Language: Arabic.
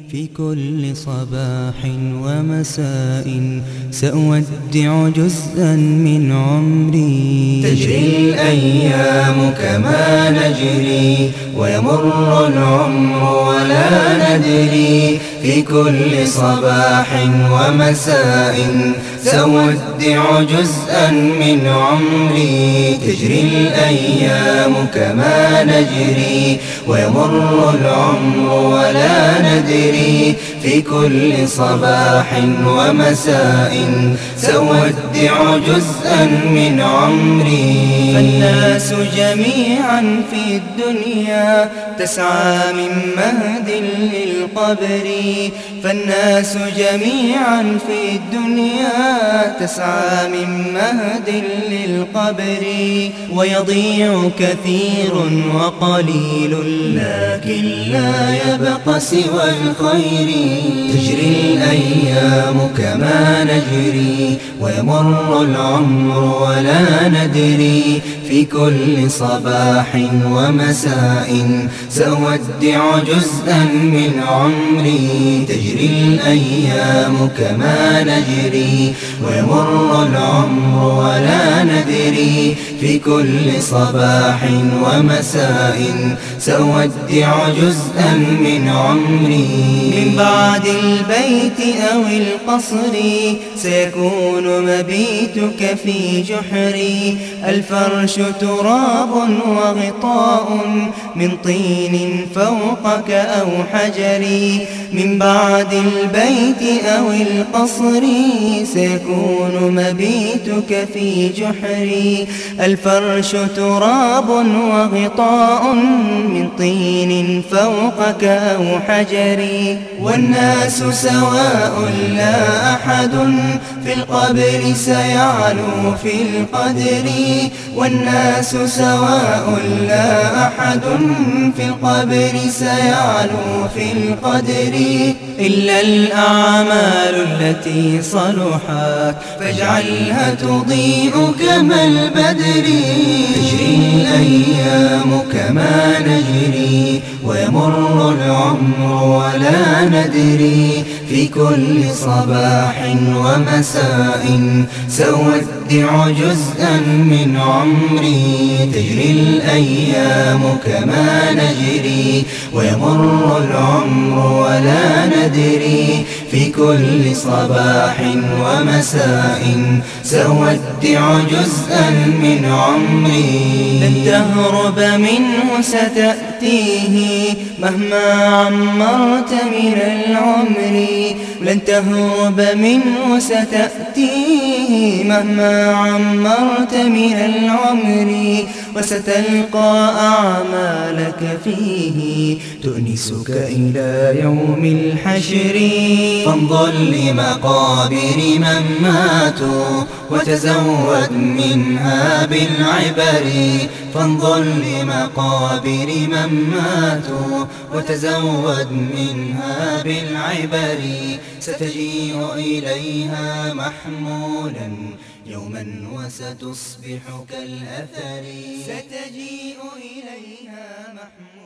في كل صباح ومساء سأودع جزءا من عمري. تجري الأيام كما نجري ويمر العمر ولا ندري، في كل صباح ومساء سأودع جزءا من عمري. تجري الأيام كما نجري ويمر العمر ولا ندري، في كل صباح ومساء سأودع جزءا من عمري. فالناس جميعا في الدنيا تسعى من مهد للقبر، فالناس جميعا في الدنيا تسعى من مهد للقبر، ويضيع كثير وقليل لكن لا يبقى سوى الخير. تجري الأيام كما نجري ويمر العمر ولا ندري، في كل صباح ومساء سأودع جزءا من عمري. تجري الأيام كما نجري ويمر العمر ولا ندري، في كل صباح ومساء سأودع جزءا من عمري. من بعد البيت أو القصر سيكون مبيتك في جحري، الفرش تراب وغطاء من طين فوقك أو حجري. من بعد البيت أو القصر سيكون مبيتك في جحري، الفرش تراب وغطاء من طين فوقك أو حجري. والناس سواء لا أحد في القبر سيعلو في القدر، والناس سواء لا أحد في القبر سيعلو في القدر، إلا الأعمال التي صلحت فاجعلها تضيء كما البدر. تجري الأيام كما نجري ويمر العمر ولا ندري، في كل صباح ومساء سأودع جزءا من عمري. تجري الأيام كما نجري ويمر العمر ولا ندري، في كل صباح ومساء سأودع جزءا من عمري. لن تهرب منه ستأتيه مهما عمرت من العمر، لن تهرب منه ستأتيه مهما عمرت من العمر، وستلقى أعمالك فيه تؤنسك إلى يوم الحشر. فانظر لمقابر من ماتوا وتزود منها بالعبر، فانظر لمقابر من ماتوا وتزود منها بالعبر، ستجيء إليها محمولا يوما وستصبح كالأثر. ستجيء إليها محمولا